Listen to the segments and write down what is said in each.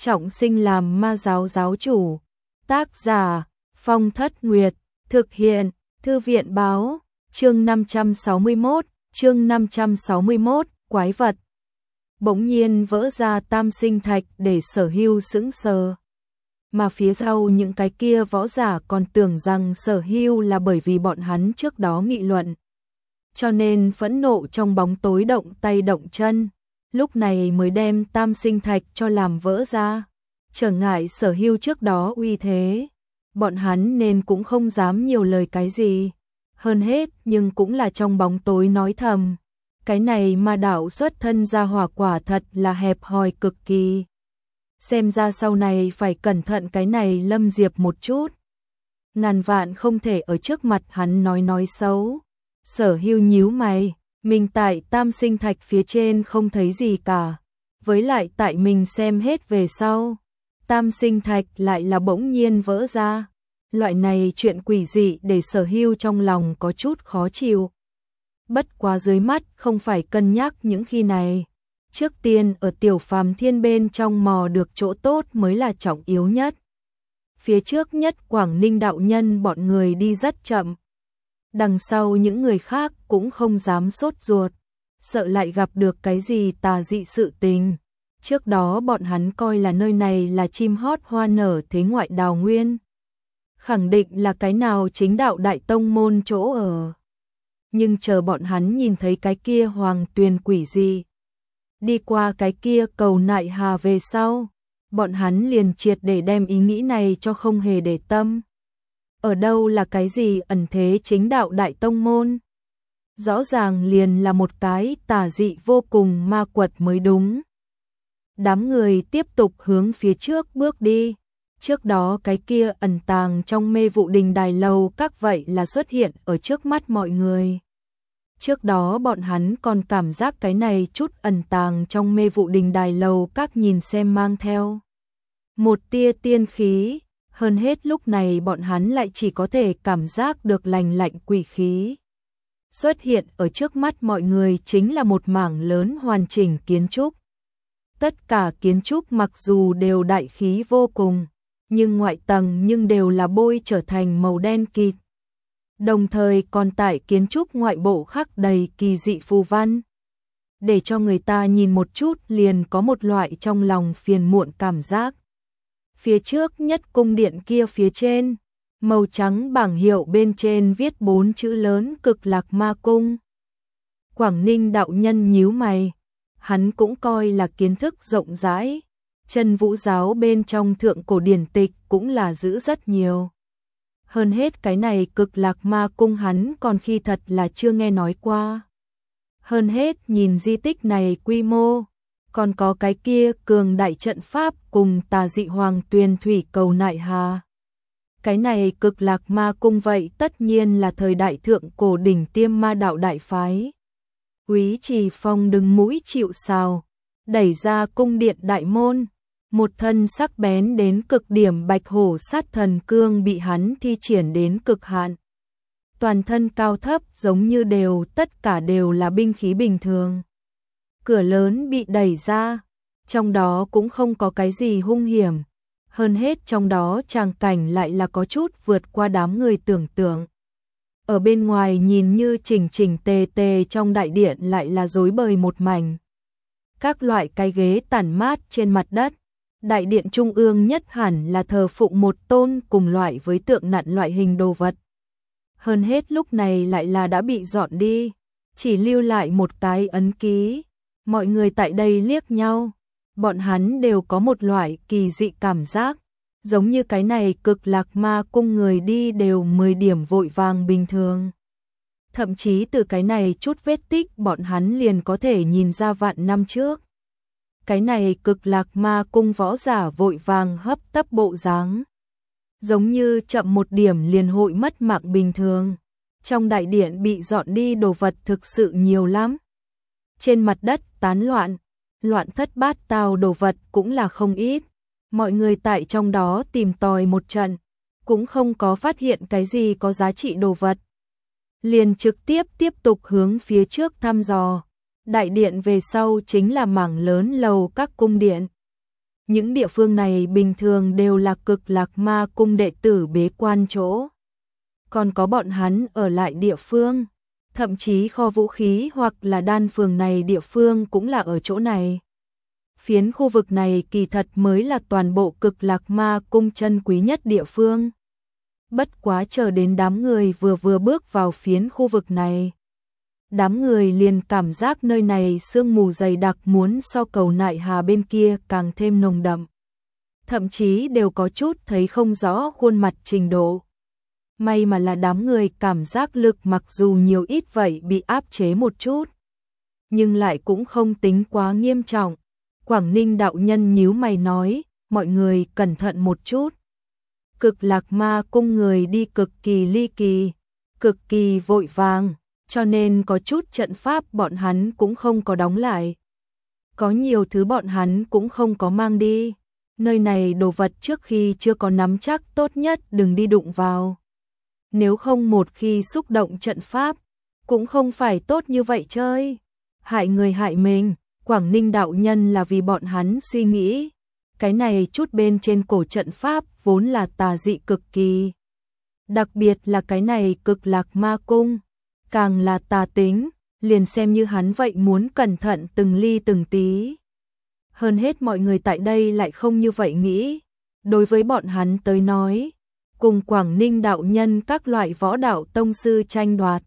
trọng sinh làm ma giáo giáo chủ. Tác giả Phong Thất Nguyệt, thực hiện Thư viện báo, chương 561, quái vật. Bỗng nhiên vỡ ra tam sinh thạch để Sở Hưu sững sờ. Mà phía sau những cái kia võ giả còn tưởng rằng Sở Hưu là bởi vì bọn hắn trước đó nghị luận, cho nên phẫn nộ trong bóng tối động tay động chân, lúc này mới đem tam sinh thạch cho làm vỡ ra, trở ngại Sở Hưu trước đó uy thế. Bọn hắn nên cũng không dám nhiều lời cái gì, hơn hết nhưng cũng là trong bóng tối nói thầm, cái này ma đạo xuất thân ra hỏa quả thật là hẹp hòi cực kỳ. Xem ra sau này phải cẩn thận cái này Lâm Diệp một chút. Ngàn vạn không thể ở trước mặt hắn nói xấu. Sở Hưu nhíu mày, mình tại tam sinh thạch phía trên không thấy gì cả. Với lại tại mình xem hết về sau, tam sinh thạch lại là bỗng nhiên vỡ ra. Loại này chuyện quỷ dị để Sở Hưu trong lòng có chút khó chịu. Bất quá dưới mắt không phải cân nhắc những khi này. Trước tiên ở Tiểu Phàm Thiên bên trong mò được chỗ tốt mới là trọng yếu nhất. Phía trước nhất Quảng Ninh đạo nhân bọn người đi rất chậm. Đằng sau những người khác cũng không dám sốt ruột, sợ lại gặp được cái gì tà dị sự tình. Trước đó bọn hắn coi là nơi này là chim hót hoa nở thế ngoại đào nguyên. Khẳng định là cái nào chính đạo đại tông môn chỗ ở. Nhưng chờ bọn hắn nhìn thấy cái kia hoàng tuyền quỷ dị, đi qua cái kia cầu nại hà về sau, bọn hắn liền triệt để đem ý nghĩ này cho không hề để tâm. Ở đâu là cái gì ẩn thế chính đạo đại tông môn? Rõ ràng liền là một cái tà dị vô cùng ma quật mới đúng. Đám người tiếp tục hướng phía trước bước đi. Trước đó cái kia ẩn tàng trong mê vụ đình đài lầu các vậy là xuất hiện ở trước mắt mọi người. Trước đó bọn hắn còn cảm giác cái này chút ẩn tàng trong mê vụ đình đài lầu các nhìn xem mang theo một tia tiên khí, hơn hết lúc này bọn hắn lại chỉ có thể cảm giác được lành lạnh quỷ khí. Xuất hiện ở trước mắt mọi người chính là một mảng lớn hoàn chỉnh kiến trúc. Tất cả kiến trúc mặc dù đều đại khí vô cùng, nhưng ngoại tầng nhưng đều là bôi trở thành màu đen kịt. Đồng thời còn tại kiến trúc ngoại bộ khắc đầy kỳ dị phù văn, để cho người ta nhìn một chút liền có một loại trong lòng phiền muộn cảm giác. Phía trước nhất cung điện kia phía trên, màu trắng bảng hiệu bên trên viết 4 chữ lớn Cực Lạc Ma Cung. Quảng Ninh đạo nhân nhíu mày, hắn cũng coi là kiến thức rộng rãi, Chân Vũ giáo bên trong thượng cổ điển tịch cũng là giữ rất nhiều. Hơn hết cái này Cực Lạc Ma Cung hắn còn khi thật là chưa nghe nói qua. Hơn hết nhìn di tích này quy mô, còn có cái kia cường đại trận pháp cùng tà dị hoàng tuyền thủy cầu nại hà. Cái này Cực Lạc Ma Cung vậy tất nhiên là thời đại thượng cổ đỉnh tiêm ma đạo đại phái. Quý Trì Phong đứng mũi chịu sào, đẩy ra cung điện đại môn. Một thân sắc bén đến cực điểm bạch hổ sát thần cương bị hắn thi triển đến cực hạn. Toàn thân cao thấp giống như tất cả đều là binh khí bình thường. Cửa lớn bị đẩy ra, trong đó cũng không có cái gì hung hiểm. Hơn hết trong đó tràng cảnh lại là có chút vượt qua đám người tưởng tượng. Ở bên ngoài nhìn như chỉnh chỉnh tề tề, trong đại điện lại là rối bời một mảnh. Các loại cái ghế tản mát trên mặt đất. Đại điện trung ương nhất hẳn là thờ phụng một tôn cùng loại với tượng nặn loại hình đồ vật. Hơn hết lúc này lại là đã bị dọn đi, chỉ lưu lại một cái ấn ký. Mọi người tại đây liếc nhau, bọn hắn đều có một loại kỳ dị cảm giác, giống như cái này Cực Lạc Ma Cung người đi đều 10 điểm vội vàng bình thường. Thậm chí từ cái này chút vết tích bọn hắn liền có thể nhìn ra vạn năm trước. Cái này Cực Lạc Ma Cung võ giả vội vàng hấp tấp bộ dáng, giống như chậm một điểm liền hội mất mạng bình thường. Trong đại điện bị dọn đi đồ vật thực sự nhiều lắm. Trên mặt đất tán loạn thất bát tao đồ vật cũng là không ít. Mọi người tại trong đó tìm tòi một trận, cũng không có phát hiện cái gì có giá trị đồ vật. Liền trực tiếp tục hướng phía trước thăm dò. Đại điện về sau chính là mảng lớn lầu các cung điện. Những địa phương này bình thường đều là Cực Lạc Ma Cung đệ tử bế quan chỗ. Còn có bọn hắn ở lại địa phương, thậm chí kho vũ khí hoặc là đan phường này địa phương cũng là ở chỗ này. Phiến khu vực này kỳ thật mới là toàn bộ Cực Lạc Ma Cung chân quý nhất địa phương. Bất quá chờ đến đám người vừa bước vào phiến khu vực này, đám người liền cảm giác nơi này sương mù dày đặc muốn so cầu Nại Hà bên kia càng thêm nồng đậm. Thậm chí đều có chút thấy không rõ khuôn mặt trình độ. May mà là đám người cảm giác lực mặc dù nhiều ít vậy bị áp chế một chút, nhưng lại cũng không tính quá nghiêm trọng. Quảng Ninh đạo nhân nhíu mày nói, mọi người cẩn thận một chút. Cực Lạc Ma Cung người đi cực kỳ ly kỳ, cực kỳ vội vàng, cho nên có chút trận pháp bọn hắn cũng không có đóng lại. Có nhiều thứ bọn hắn cũng không có mang đi. Nơi này đồ vật trước khi chưa có nắm chắc tốt nhất đừng đi đụng vào. Nếu không một khi xúc động trận pháp, cũng không phải tốt như vậy chơi. Hại người hại mình, Quảng Ninh đạo nhân là vì bọn hắn suy nghĩ. Cái này chút bên trên cổ trận pháp vốn là tà dị cực kỳ. Đặc biệt là cái này Cực Lạc Ma Cung, càng là tà tính, liền xem như hắn vậy muốn cẩn thận từng ly từng tí. Hơn hết mọi người tại đây lại không như vậy nghĩ. Đối với bọn hắn tới nói, cùng Quảng Ninh đạo nhân các loại võ đạo tông sư tranh đoạt.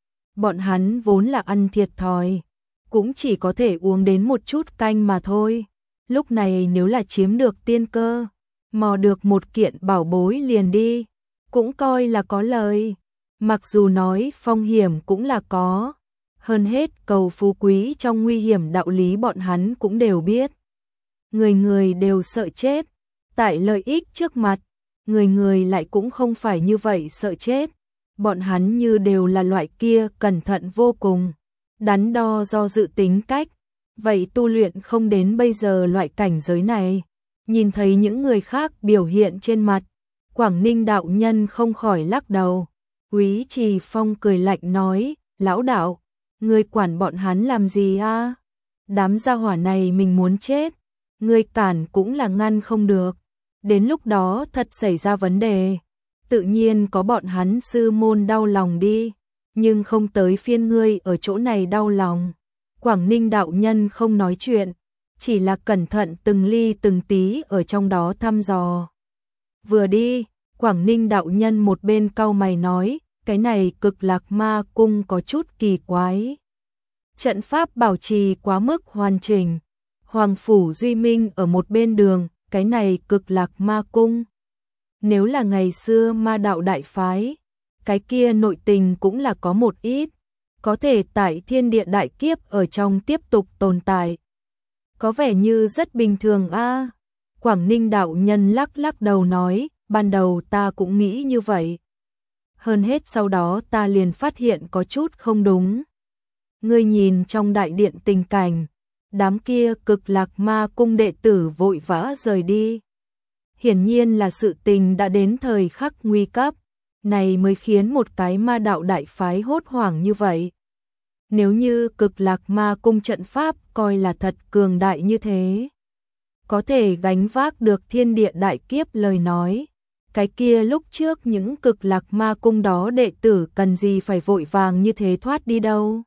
Bọn hắn vốn là ăn thiệt thòi, cũng chỉ có thể uống đến một chút canh mà thôi. Lúc này nếu là chiếm được tiên cơ, mò được một kiện bảo bối liền đi, cũng coi là có lời. Mặc dù nói phong hiểm cũng là có, hơn hết cầu phú quý trong nguy hiểm đạo lý bọn hắn cũng đều biết. Người người đều sợ chết, tại lợi ích trước mặt, người người lại cũng không phải như vậy sợ chết. Bọn hắn như đều là loại kia cẩn thận vô cùng, đắn đo do dự tính cách. Vậy tu luyện không đến bây giờ loại cảnh giới này, nhìn thấy những người khác biểu hiện trên mặt, Quảng Ninh đạo nhân không khỏi lắc đầu. Úy Trì Phong cười lạnh nói, lão đạo, ngươi quản bọn hắn làm gì a? Đám gia hỏa này mình muốn chết, ngươi cản cũng là ngăn không được. Đến lúc đó thật xảy ra vấn đề, tự nhiên có bọn hắn sư môn đau lòng đi, nhưng không tới phiên ngươi ở chỗ này đau lòng. Quảng Ninh đạo nhân không nói chuyện, chỉ là cẩn thận từng ly từng tí ở trong đó thăm dò. Vừa đi, Quảng Ninh đạo nhân một bên cau mày nói, cái này Cực Lạc Ma Cung có chút kỳ quái. Trận pháp bảo trì quá mức hoàn chỉnh. Hoàng Phủ Duy Minh ở một bên đường, cái này Cực Lạc Ma Cung. Nếu là ngày xưa ma đạo đại phái, cái kia nội tình cũng là có một ít. Có thể tại thiên địa đại kiếp ở trong tiếp tục tồn tại. Có vẻ như rất bình thường a. Quảng Ninh đạo nhân lắc lắc đầu nói, ban đầu ta cũng nghĩ như vậy. Hơn hết sau đó ta liền phát hiện có chút không đúng. Ngươi nhìn trong đại điện tình cảnh, đám kia Cực Lạc Ma Cung đệ tử vội vã rời đi. Hiển nhiên là sự tình đã đến thời khắc nguy cấp, này mới khiến một cái ma đạo đại phái hốt hoảng như vậy. Nếu như Cực Lạc Ma Cung trận pháp coi là thật cường đại như thế, có thể gánh vác được thiên địa đại kiếp lời nói, cái kia lúc trước những Cực Lạc Ma Cung đó đệ tử cần gì phải vội vàng như thế thoát đi đâu.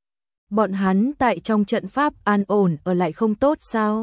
Bọn hắn tại trong trận pháp an ổn ở lại không tốt sao?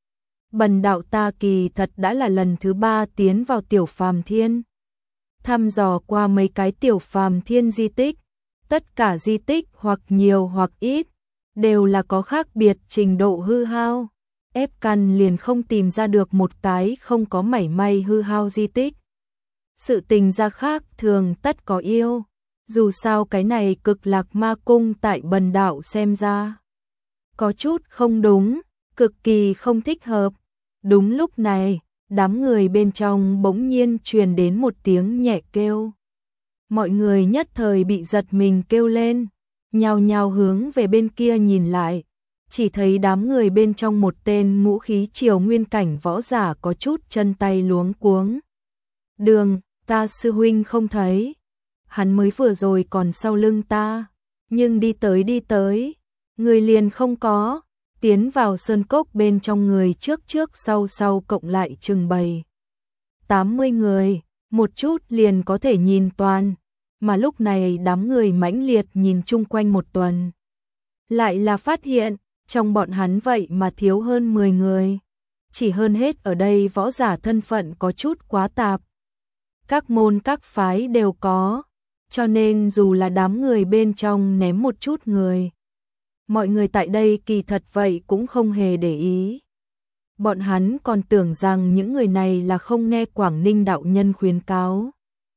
Bần đạo ta kỳ thật đã là lần thứ 3 tiến vào Tiểu Phàm Thiên. Thăm dò qua mấy cái Tiểu Phàm Thiên di tích, tất cả di tích hoặc nhiều hoặc ít, đều là có khác biệt trình độ hư hao. Ép căn liền không tìm ra được một cái không có mảy may hư hao di tích. Sự tình ra khác thường tất có yêu. Dù sao cái này Cực Lạc Ma Cung tại bần đạo xem ra có chút không đúng, cực kỳ không thích hợp. Đúng lúc này, đám người bên trong bỗng nhiên truyền đến một tiếng nhẹ kêu. Mọi người nhất thời bị giật mình kêu lên, nhao nhao hướng về bên kia nhìn lại, chỉ thấy đám người bên trong một tên ngũ khí triều nguyên cảnh võ giả có chút chân tay luống cuống. Đường, ta sư huynh không thấy. Hắn mới vừa rồi còn sau lưng ta, nhưng đi tới, người liền không có. tiến vào sơn cốc bên trong người trước trước sau sau cộng lại chừng 80 người, một chút liền có thể nhìn toàn, mà lúc này đám người mãnh liệt nhìn chung quanh một tuần. Lại là phát hiện, trong bọn hắn vậy mà thiếu hơn 10 người. Chỉ hơn hết ở đây võ giả thân phận có chút quá tạp. Các môn các phái đều có, cho nên dù là đám người bên trong ném một chút người, mọi người tại đây kỳ thật vậy cũng không hề để ý. Bọn hắn còn tưởng rằng những người này là không nghe Quảng Ninh đạo nhân khuyến cáo.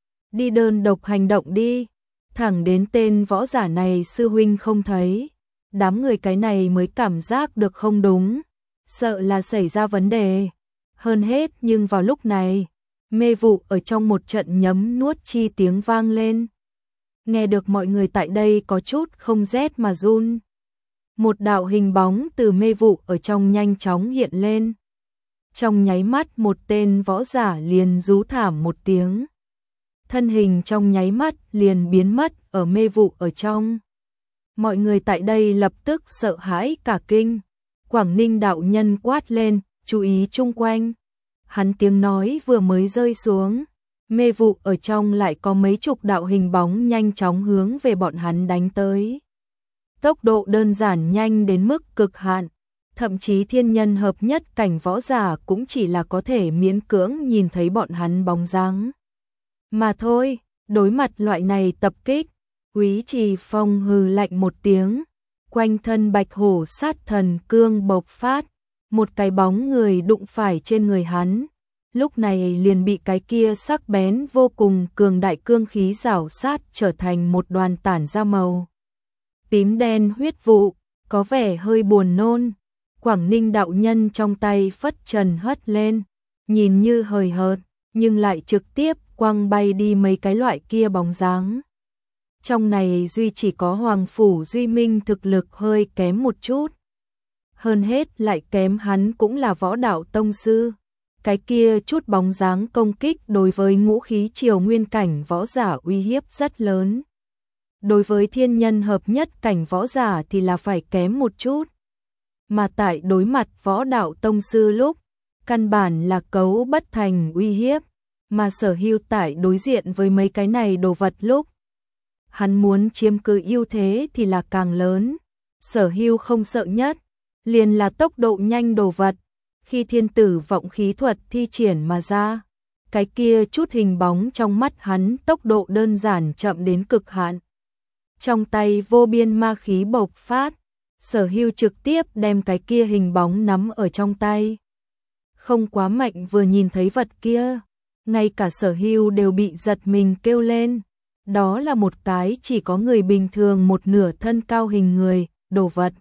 Đi đơn độc hành động đi, thẳng đến tên võ giả này sư huynh không thấy. Đám người cái này mới cảm giác được không đúng, sợ là xảy ra vấn đề. Hơn hết nhưng vào lúc này, mê vụ ở trong một trận nhấm nuốt chi tiếng vang lên. Nghe được mọi người tại đây có chút không rét mà run. Một đạo hình bóng từ mê vụ ở trong nhanh chóng hiện lên. Trong nháy mắt một tên võ giả liền rú thảm một tiếng. Thân hình trong nháy mắt liền biến mất ở mê vụ ở trong. Mọi người tại đây lập tức sợ hãi cả kinh. Quảng Ninh đạo nhân quát lên, chú ý chung quanh. Hắn tiếng nói vừa mới rơi xuống, mê vụ ở trong lại có mấy chục đạo hình bóng nhanh chóng hướng về bọn hắn đánh tới. Tốc độ đơn giản nhanh đến mức cực hạn, thậm chí thiên nhân hợp nhất cảnh võ giả cũng chỉ là có thể miễn cưỡng nhìn thấy bọn hắn bóng dáng. Mà thôi, đối mặt loại này tập kích, Quý Trì Phong hừ lạnh một tiếng, quanh thân bạch hổ sát thần cương bộc phát, một cái bóng người đụng phải trên người hắn, lúc này liền bị cái kia sắc bén vô cùng cường đại cương khí rảo sát trở thành một đoàn tản ra màu tím đen huyết vụ, có vẻ hơi buồn nôn. Quảng Ninh đạo nhân trong tay phất trần hất lên, nhìn như hời hợt, nhưng lại trực tiếp quăng bay đi mấy cái loại kia bóng dáng. Trong này duy chỉ có Hoàng Phủ Duy Minh thực lực hơi kém một chút. Hơn hết lại kém hắn cũng là võ đạo tông sư. Cái kia chút bóng dáng công kích đối với ngũ khí triều nguyên cảnh võ giả uy hiếp rất lớn. Đối với thiên nhân hợp nhất cảnh võ giả thì là phải kém một chút. Mà tại đối mặt võ đạo tông sư lúc, căn bản là cấu bất thành uy hiếp. Mà Sở Hưu tại đối diện với mấy cái này đồ vật lúc, hắn muốn chiếm cứ ưu thế thì là càng lớn. Sở Hưu không sợ nhất, liền là tốc độ nhanh đồ vật. Khi thiên tử vọng khí thuật thi triển mà ra, cái kia chút hình bóng trong mắt hắn tốc độ đơn giản chậm đến cực hạn. Trong tay vô biên ma khí bộc phát, Sở Hưu trực tiếp đem cái kia hình bóng nắm ở trong tay. Không quá mạnh vừa nhìn thấy vật kia, ngay cả Sở Hưu đều bị giật mình kêu lên. Đó là một cái chỉ có người bình thường một nửa thân cao hình người, đồ vật.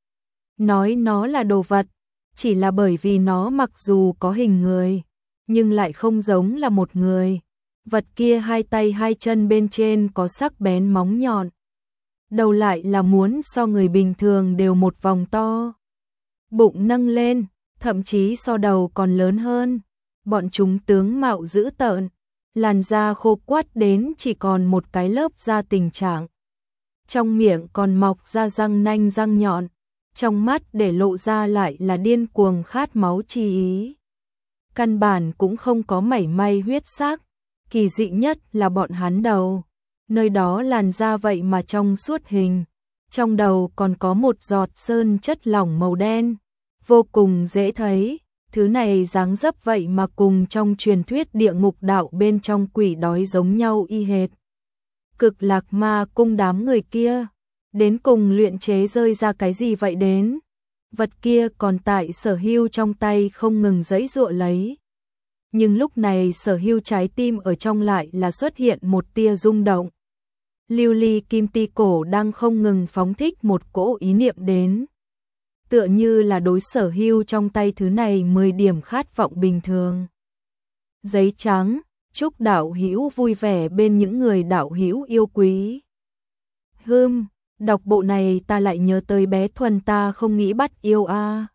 Nói nó là đồ vật, chỉ là bởi vì nó mặc dù có hình người, nhưng lại không giống là một người. Vật kia hai tay hai chân bên trên có sắc bén móng nhọn. Đầu lại là muốn so người bình thường đều một vòng to. Bụng nâng lên, thậm chí so đầu còn lớn hơn. Bọn chúng tướng mạo dữ tợn, làn da khô quắt đến chỉ còn một cái lớp da tình trạng. Trong miệng còn mọc ra răng nanh răng nhọn, trong mắt để lộ ra lại là điên cuồng khát máu chi ý. Căn bản cũng không có mảy may huyết sắc, kỳ dị nhất là bọn hắn đầu. Nơi đó làn da vậy mà trong suốt hình, trong đầu còn có một giọt sơn chất lỏng màu đen, vô cùng dễ thấy. Thứ này dáng dấp vậy mà cùng trong truyền thuyết địa ngục đạo bên trong quỷ đói giống nhau y hệt. Cực Lạc Ma cung đám người kia, đến cùng luyện chế rơi ra cái gì vậy đến? Vật kia còn tại Sở Hưu trong tay không ngừng giãy giụa lấy. Nhưng lúc này Sở Hưu trái tim ở trong lại là xuất hiện một tia rung động. Lưu ly kim ti cổ đang không ngừng phóng thích một cỗ ý niệm đến. Tựa như là đối Sở Hưu trong tay thứ này 10 điểm khát vọng bình thường. Giấy trắng, chúc đạo hữu vui vẻ bên những người đạo hữu yêu quý. Đọc bộ này ta lại nhớ tới bé Thuần ta không nghĩ bắt yêu a.